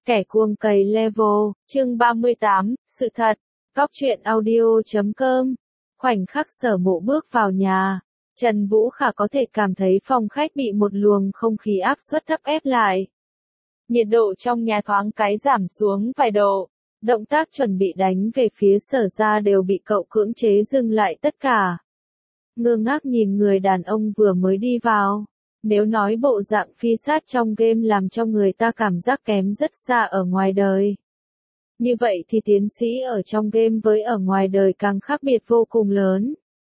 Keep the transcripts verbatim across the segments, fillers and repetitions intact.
Kẻ cuồng cày level, chương ba mươi tám, sự thật, góc truyện audio chấm com. Khoảnh khắc Sở Mộ bước vào nhà, Trần Vũ Khả có thể cảm thấy phòng khách bị một luồng không khí áp suất thấp ép lại. Nhiệt độ trong nhà thoáng cái giảm xuống vài độ, động tác chuẩn bị đánh về phía Sở gia đều bị cậu cưỡng chế dừng lại tất cả. Ngơ ngác nhìn người đàn ông vừa mới đi vào. Nếu nói bộ dạng phi sát trong game làm cho người ta cảm giác kém rất xa ở ngoài đời. Như vậy thì tiến sĩ ở trong game với ở ngoài đời càng khác biệt vô cùng lớn.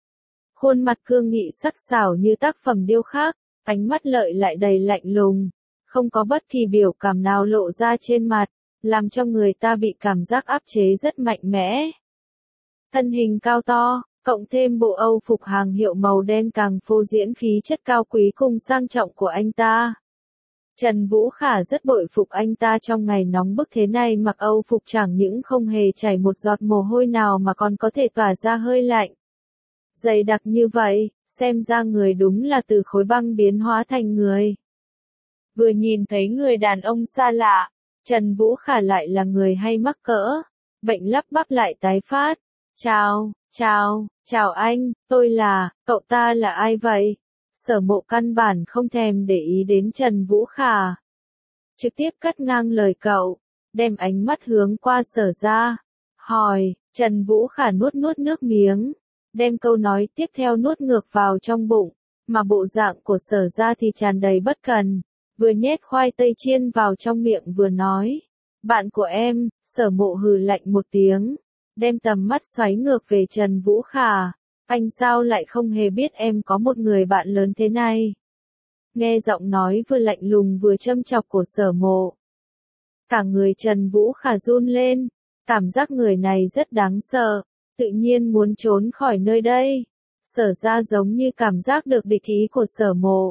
Khuôn mặt cương nghị sắc sảo như tác phẩm điêu khắc, ánh mắt lợi lại đầy lạnh lùng, không có bất kỳ biểu cảm nào lộ ra trên mặt, làm cho người ta bị cảm giác áp chế rất mạnh mẽ. Thân hình cao to, cộng thêm bộ Âu phục hàng hiệu màu đen càng phô diễn khí chất cao quý cùng sang trọng của anh ta. Trần Vũ Khả rất bội phục anh ta trong ngày nóng bức thế này mặc Âu phục chẳng những không hề chảy một giọt mồ hôi nào mà còn có thể tỏa ra hơi lạnh. Dày đặc như vậy, xem ra người đúng là từ khối băng biến hóa thành người. Vừa nhìn thấy người đàn ông xa lạ, Trần Vũ Khả lại là người hay mắc cỡ, bệnh lắp bắp lại tái phát. Chào, chào, chào anh, tôi là, cậu ta là ai vậy? Sở Mộ căn bản không thèm để ý đến Trần Vũ Khả. Trực tiếp cắt ngang lời cậu, đem ánh mắt hướng qua Sở gia. Hỏi, Trần Vũ Khả nuốt nuốt nước miếng, đem câu nói tiếp theo nuốt ngược vào trong bụng, mà bộ dạng của Sở gia thì tràn đầy bất cần, vừa nhét khoai tây chiên vào trong miệng vừa nói. Bạn của em, Sở Mộ hừ lạnh một tiếng, đem tầm mắt xoáy ngược về Trần Vũ Khả. Anh sao lại không hề biết em có một người bạn lớn thế này? Nghe giọng nói vừa lạnh lùng vừa châm chọc của Sở Mộ. Cả người Trần Vũ Khả run lên, cảm giác người này rất đáng sợ, tự nhiên muốn trốn khỏi nơi đây. Sở ra giống như cảm giác được địch ý của Sở Mộ.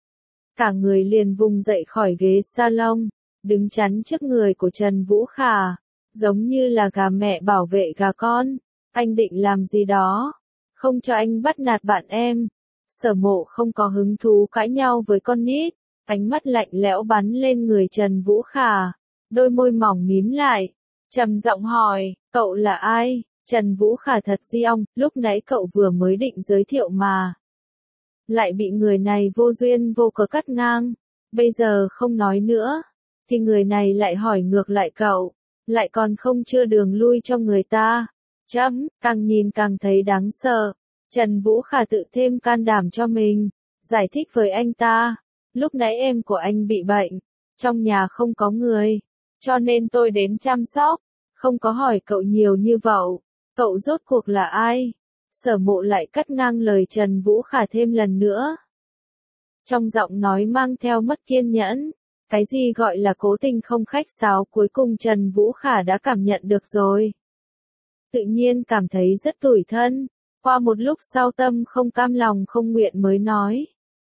Cả người liền vùng dậy khỏi ghế salon, đứng chắn trước người của Trần Vũ Khả, giống như là gà mẹ bảo vệ gà con. Anh định làm gì đó? Không cho anh bắt nạt bạn em. Sở Mộ không có hứng thú cãi nhau với con nít, ánh mắt lạnh lẽo bắn lên người Trần Vũ Khả, đôi môi mỏng mím lại, trầm giọng hỏi, cậu là ai? Trần Vũ Khả thật di ong, lúc nãy cậu vừa mới định giới thiệu mà. Lại bị người này vô duyên vô cớ cắt ngang, bây giờ không nói nữa, thì người này lại hỏi ngược lại cậu, lại còn không chưa đường lui cho người ta. Chấm, càng nhìn càng thấy đáng sợ. Trần Vũ Khả tự thêm can đảm cho mình, giải thích với anh ta, lúc nãy em của anh bị bệnh, trong nhà không có người, cho nên tôi đến chăm sóc, không có hỏi cậu nhiều như vậy, cậu rốt cuộc là ai? Sở Mộ lại cắt ngang lời Trần Vũ Khả thêm lần nữa. Trong giọng nói mang theo mất kiên nhẫn, cái gì gọi là cố tình không khách sáo cuối cùng Trần Vũ Khả đã cảm nhận được rồi. Tự nhiên cảm thấy rất tủi thân, qua một lúc sau tâm không cam lòng không nguyện mới nói.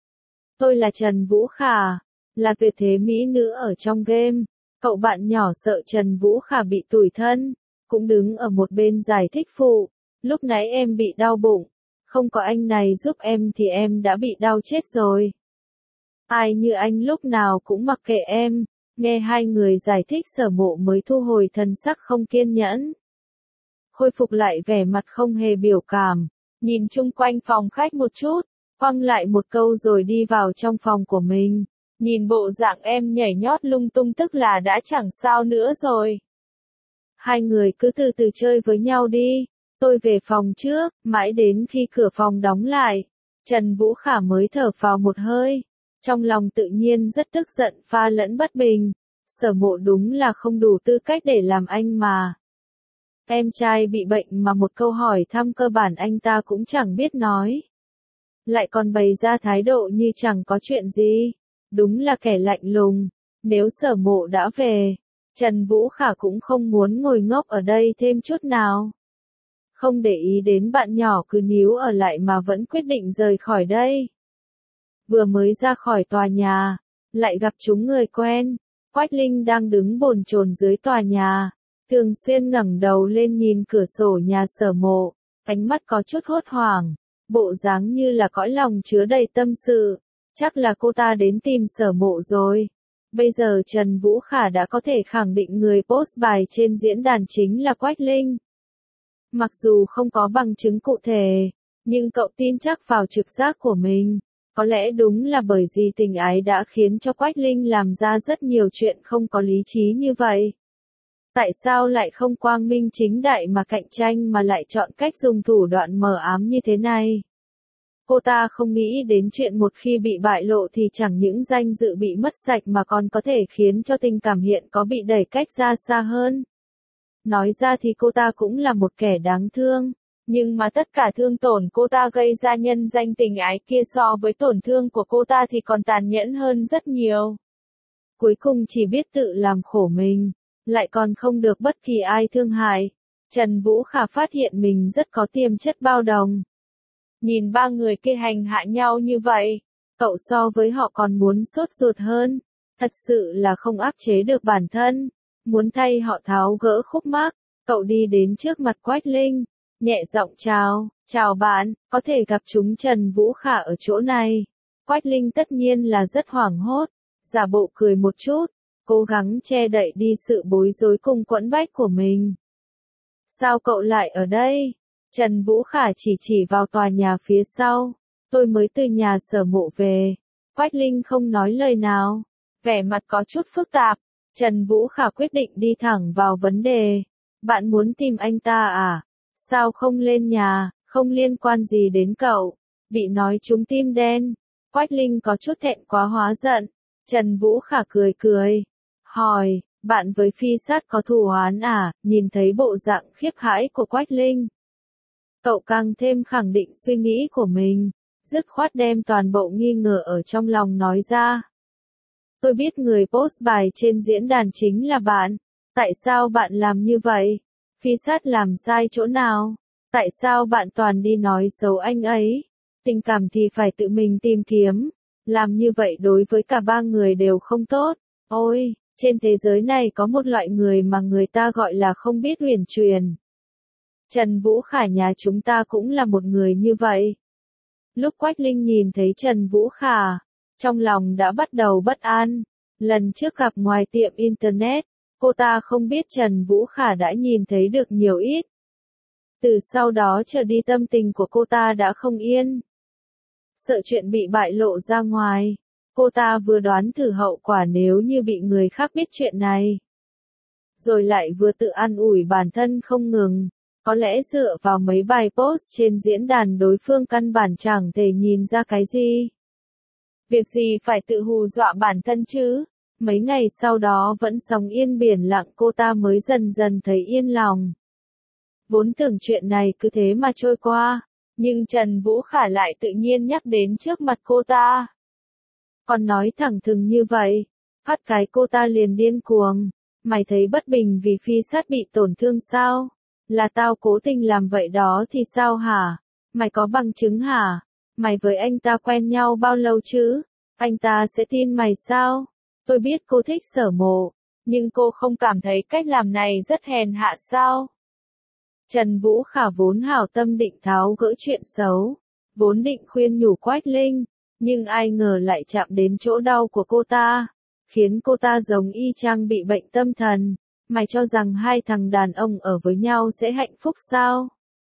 Tôi là Trần Vũ Khả, là tuyệt thế mỹ nữ ở trong game. Cậu bạn nhỏ sợ Trần Vũ Khả bị tủi thân, cũng đứng ở một bên giải thích phụ. Lúc nãy em bị đau bụng, không có anh này giúp em thì em đã bị đau chết rồi. Ai như anh lúc nào cũng mặc kệ em. Nghe hai người giải thích Sở Mộ mới thu hồi thần sắc không kiên nhẫn. Khôi phục lại vẻ mặt không hề biểu cảm, nhìn chung quanh phòng khách một chút, quăng lại một câu rồi đi vào trong phòng của mình. Nhìn bộ dạng em nhảy nhót lung tung tức là đã chẳng sao nữa rồi. Hai người cứ từ từ chơi với nhau đi, tôi về phòng trước, mãi đến khi cửa phòng đóng lại, Trần Vũ Khả mới thở phào một hơi, trong lòng tự nhiên rất tức giận pha lẫn bất bình. Sở Mộ đúng là không đủ tư cách để làm anh mà. Em trai bị bệnh mà một câu hỏi thăm cơ bản anh ta cũng chẳng biết nói. Lại còn bày ra thái độ như chẳng có chuyện gì. Đúng là kẻ lạnh lùng. Nếu Sở Mộ đã về, Trần Vũ Khả cũng không muốn ngồi ngốc ở đây thêm chút nào. Không để ý đến bạn nhỏ cứ níu ở lại mà vẫn quyết định rời khỏi đây. Vừa mới ra khỏi tòa nhà, lại gặp chúng người quen. Quách Linh đang đứng bồn chồn dưới tòa nhà. Thường xuyên ngẩng đầu lên nhìn cửa sổ nhà Sở Mộ, ánh mắt có chút hốt hoảng, bộ dáng như là cõi lòng chứa đầy tâm sự. Chắc là cô ta đến tìm Sở Mộ rồi. Bây giờ Trần Vũ Khả đã có thể khẳng định người post bài trên diễn đàn chính là Quách Linh. Mặc dù không có bằng chứng cụ thể, nhưng cậu tin chắc vào trực giác của mình. Có lẽ đúng là bởi vì tình ái đã khiến cho Quách Linh làm ra rất nhiều chuyện không có lý trí như vậy. Tại sao lại không quang minh chính đại mà cạnh tranh mà lại chọn cách dùng thủ đoạn mờ ám như thế này? Cô ta không nghĩ đến chuyện một khi bị bại lộ thì chẳng những danh dự bị mất sạch mà còn có thể khiến cho tình cảm hiện có bị đẩy cách ra xa hơn. Nói ra thì cô ta cũng là một kẻ đáng thương, nhưng mà tất cả thương tổn cô ta gây ra nhân danh tình ái kia so với tổn thương của cô ta thì còn tàn nhẫn hơn rất nhiều. Cuối cùng chỉ biết tự làm khổ mình, lại còn không được bất kỳ ai thương hại. Trần Vũ Khả phát hiện mình rất có tiềm chất bao đồng. Nhìn ba người kia hành hạ nhau như vậy, cậu so với họ còn muốn sốt ruột hơn. Thật sự là không áp chế được bản thân. Muốn thay họ tháo gỡ khúc mắc, cậu đi đến trước mặt Quách Linh, nhẹ giọng chào, chào bạn, có thể gặp chúng Trần Vũ Khả ở chỗ này. Quách Linh tất nhiên là rất hoảng hốt, giả bộ cười một chút, cố gắng che đậy đi sự bối rối cùng quẫn bách của mình. Sao cậu lại ở đây? Trần Vũ Khả chỉ chỉ vào tòa nhà phía sau. Tôi mới từ nhà sở mộ về. Quách Linh không nói lời nào, vẻ mặt có chút phức tạp. Trần Vũ Khả quyết định đi thẳng vào vấn đề. Bạn muốn tìm anh ta à? Sao không lên nhà, không liên quan gì đến cậu. Bị nói trúng tim đen. Quách Linh có chút thẹn quá hóa giận. Trần Vũ Khả cười cười. Hỏi, bạn với Phi Sát có thù oán à? Nhìn thấy bộ dạng khiếp hãi của Quách Linh, cậu càng thêm khẳng định suy nghĩ của mình. Dứt khoát đem toàn bộ nghi ngờ ở trong lòng nói ra. Tôi biết người post bài trên diễn đàn chính là bạn. Tại sao bạn làm như vậy? Phi Sát làm sai chỗ nào? Tại sao bạn toàn đi nói xấu anh ấy? Tình cảm thì phải tự mình tìm kiếm. Làm như vậy đối với cả ba người đều không tốt. Ôi, trên thế giới này có một loại người mà người ta gọi là không biết huyền truyền. Trần Vũ Khả nhà chúng ta cũng là một người như vậy. Lúc Quách Linh nhìn thấy Trần Vũ Khả, trong lòng đã bắt đầu bất an. Lần trước gặp ngoài tiệm Internet, cô ta không biết Trần Vũ Khả đã nhìn thấy được nhiều ít. Từ sau đó trở đi tâm tình của cô ta đã không yên. Sợ chuyện bị bại lộ ra ngoài, cô ta vừa đoán thử hậu quả nếu như bị người khác biết chuyện này. Rồi lại vừa tự an ủi bản thân không ngừng. Có lẽ dựa vào mấy bài post trên diễn đàn đối phương căn bản chẳng thể nhìn ra cái gì. Việc gì phải tự hù dọa bản thân chứ? Mấy ngày sau đó vẫn sóng yên biển lặng cô ta mới dần dần thấy yên lòng. Vốn tưởng chuyện này cứ thế mà trôi qua, nhưng Trần Vũ Khả lại tự nhiên nhắc đến trước mặt cô ta. Còn nói thẳng thừng như vậy, phát cái cô ta liền điên cuồng. Mày thấy bất bình vì Phi Sát bị tổn thương sao? Là tao cố tình làm vậy đó thì sao hả? Mày có bằng chứng hả? Mày với anh ta quen nhau bao lâu chứ? Anh ta sẽ tin mày sao? Tôi biết cô thích Sở Mộ, nhưng cô không cảm thấy cách làm này rất hèn hạ sao? Trần Vũ Khả vốn hảo tâm định tháo gỡ chuyện xấu, vốn định khuyên nhủ Quách Linh, nhưng ai ngờ lại chạm đến chỗ đau của cô ta, khiến cô ta giống y chang bị bệnh tâm thần. Mày cho rằng hai thằng đàn ông ở với nhau sẽ hạnh phúc sao?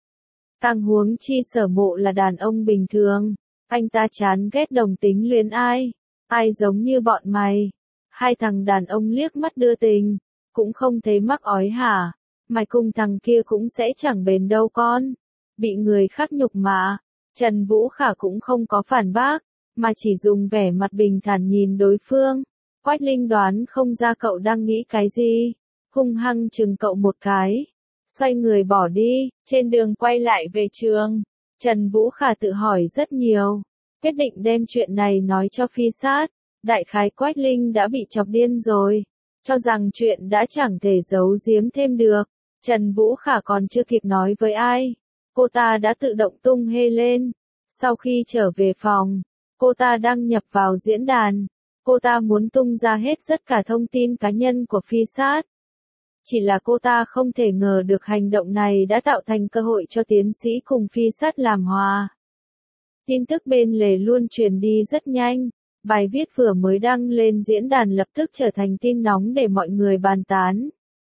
Càng huống chi Sở Mộ là đàn ông bình thường, anh ta chán ghét đồng tính luyến ai, ai giống như bọn mày. Hai thằng đàn ông liếc mắt đưa tình, cũng không thấy mắc ói hả? Mày cùng thằng kia cũng sẽ chẳng bền đâu con. Bị người khác nhục mà, Trần Vũ Khả cũng không có phản bác, mà chỉ dùng vẻ mặt bình thản nhìn đối phương. Quách Linh đoán không ra cậu đang nghĩ cái gì, hung hăng chừng cậu một cái, xoay người bỏ đi. Trên đường quay lại về trường, Trần Vũ Khả tự hỏi rất nhiều, quyết định đem chuyện này nói cho Phi Sát. Đại khái Quách Linh đã bị chọc điên rồi, cho rằng chuyện đã chẳng thể giấu giếm thêm được. Trần Vũ Khả còn chưa kịp nói với ai, cô ta đã tự động tung hê lên. Sau khi trở về phòng, cô ta đăng nhập vào diễn đàn, cô ta muốn tung ra hết tất cả thông tin cá nhân của Phi Sát. Chỉ là cô ta không thể ngờ được hành động này đã tạo thành cơ hội cho tiến sĩ cùng Phi Sát làm hòa. Tin tức bên lề luôn truyền đi rất nhanh, Bài viết vừa mới đăng lên diễn đàn lập tức trở thành tin nóng để mọi người bàn tán.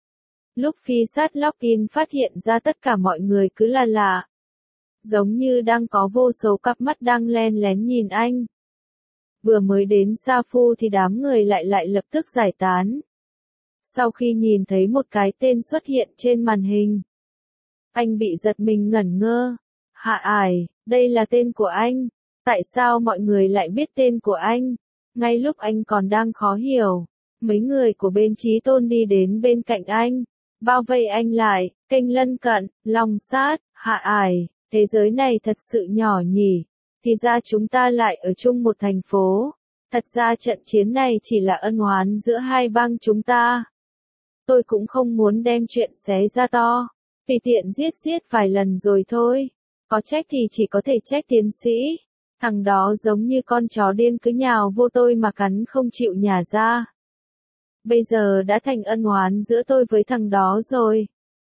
Lúc Phi Sát login phát hiện ra tất cả mọi người cứ là lạ. Giống như đang có vô số cặp mắt đang len lén nhìn anh. Vừa mới đến Sa Phu thì đám người lại lại lập tức giải tán. Sau khi nhìn thấy một cái tên xuất hiện trên màn hình, anh bị giật mình ngẩn ngơ. Hạ Ải, đây là tên của anh. Tại sao mọi người lại biết tên của anh? Ngay lúc anh còn đang khó hiểu, mấy người của bên Chí Tôn đi đến bên cạnh anh, bao vây anh lại, kênh lân cận, Long Sát, Hạ Ải, thế giới này thật sự nhỏ nhỉ. Thì ra chúng ta lại ở chung một thành phố. Thật ra trận chiến này chỉ là ân oán giữa hai bang chúng ta. Tôi cũng không muốn đem chuyện xé ra to. Tùy tiện giết giết vài lần rồi thôi. Có trách thì chỉ có thể trách tiến sĩ. Thằng đó giống như con chó điên cứ nhào vô tôi mà cắn không chịu nhả ra. Bây giờ đã thành ân oán giữa tôi với thằng đó rồi.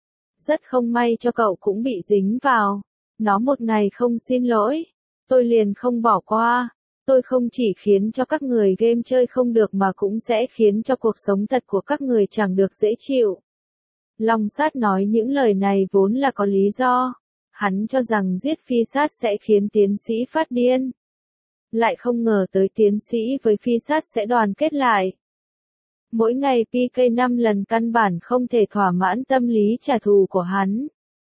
Rất không may cho cậu cũng bị dính vào. Nó một ngày không xin lỗi, tôi liền không bỏ qua. Tôi không chỉ khiến cho các người game chơi không được mà cũng sẽ khiến cho cuộc sống thật của các người chẳng được dễ chịu. Long Sát nói những lời này vốn là có lý do. Hắn cho rằng giết Phi Sát sẽ khiến tiến sĩ phát điên. Lại không ngờ tới tiến sĩ với Phi Sát sẽ đoàn kết lại. Mỗi ngày pê ca năm lần căn bản không thể thỏa mãn tâm lý trả thù của hắn.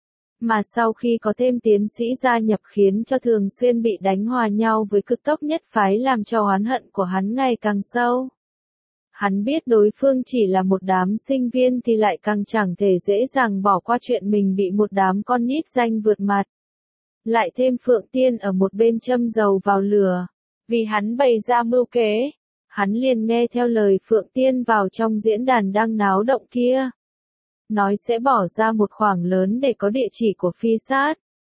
Mà sau khi có thêm tiến sĩ gia nhập khiến cho thường xuyên bị đánh hòa nhau với cực tốc nhất phái làm cho oán hận của hắn ngày càng sâu. Hắn biết đối phương chỉ là một đám sinh viên thì lại càng chẳng thể dễ dàng bỏ qua chuyện mình bị một đám con nít danh vượt mặt. Lại thêm Phượng Tiên ở một bên châm dầu vào lửa. Vì hắn bày ra mưu kế, hắn liền nghe theo lời Phượng Tiên vào trong diễn đàn đang náo động kia. Nói sẽ bỏ ra một khoản lớn để có địa chỉ của Phi Sát.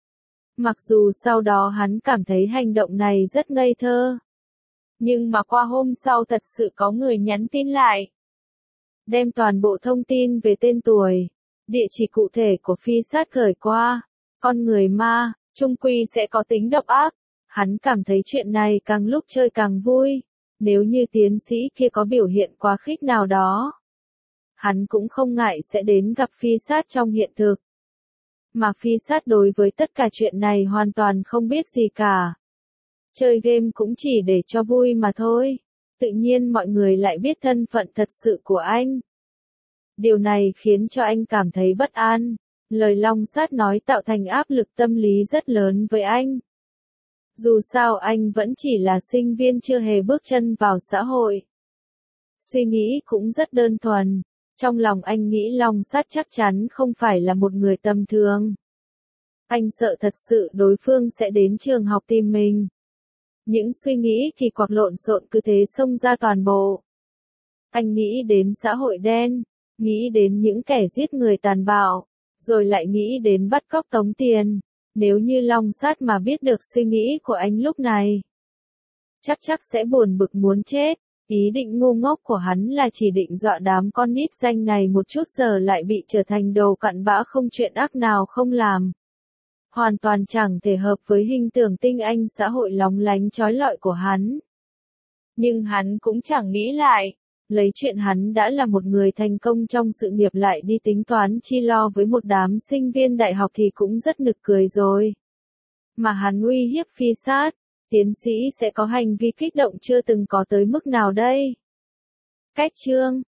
Mặc dù sau đó hắn cảm thấy hành động này rất ngây thơ. Nhưng mà qua hôm sau thật sự có người nhắn tin lại. Đem toàn bộ thông tin về tên tuổi, địa chỉ cụ thể của Phi Sát gửi qua. Con người ma, chung quy sẽ có tính độc ác. Hắn cảm thấy chuyện này càng lúc chơi càng vui. Nếu như tiến sĩ kia có biểu hiện quá khích nào đó, hắn cũng không ngại sẽ đến gặp Phi Sát trong hiện thực. Mà Phi Sát đối với tất cả chuyện này hoàn toàn không biết gì cả. Chơi game cũng chỉ để cho vui mà thôi. Tự nhiên mọi người lại biết thân phận thật sự của anh. Điều này khiến cho anh cảm thấy bất an. Lời Long Sát nói tạo thành áp lực tâm lý rất lớn với anh. Dù sao anh vẫn chỉ là sinh viên chưa hề bước chân vào xã hội. Suy nghĩ cũng rất đơn thuần. Trong lòng anh nghĩ Long Sát chắc chắn không phải là một người tầm thường. Anh sợ thật sự đối phương sẽ đến trường học tìm mình. Những suy nghĩ kỳ quặc lộn xộn cứ thế xông ra toàn bộ. Anh nghĩ đến xã hội đen, nghĩ đến những kẻ giết người tàn bạo, rồi lại nghĩ đến bắt cóc tống tiền. Nếu như Long Sát mà biết được suy nghĩ của anh lúc này, chắc chắc sẽ buồn bực muốn chết. Ý định ngu ngốc của hắn là chỉ định dọa đám con nít danh này một chút giờ lại bị trở thành đồ cặn bã không chuyện ác nào không làm. Hoàn toàn chẳng thể hợp với hình tượng tinh anh xã hội lóng lánh chói lọi của hắn. Nhưng hắn cũng chẳng nghĩ lại, lấy chuyện hắn đã là một người thành công trong sự nghiệp lại đi tính toán chi lo với một đám sinh viên đại học thì cũng rất nực cười rồi. Mà hắn uy hiếp Phi Sát, tiến sĩ sẽ có hành vi kích động chưa từng có tới mức nào đây? Cách chương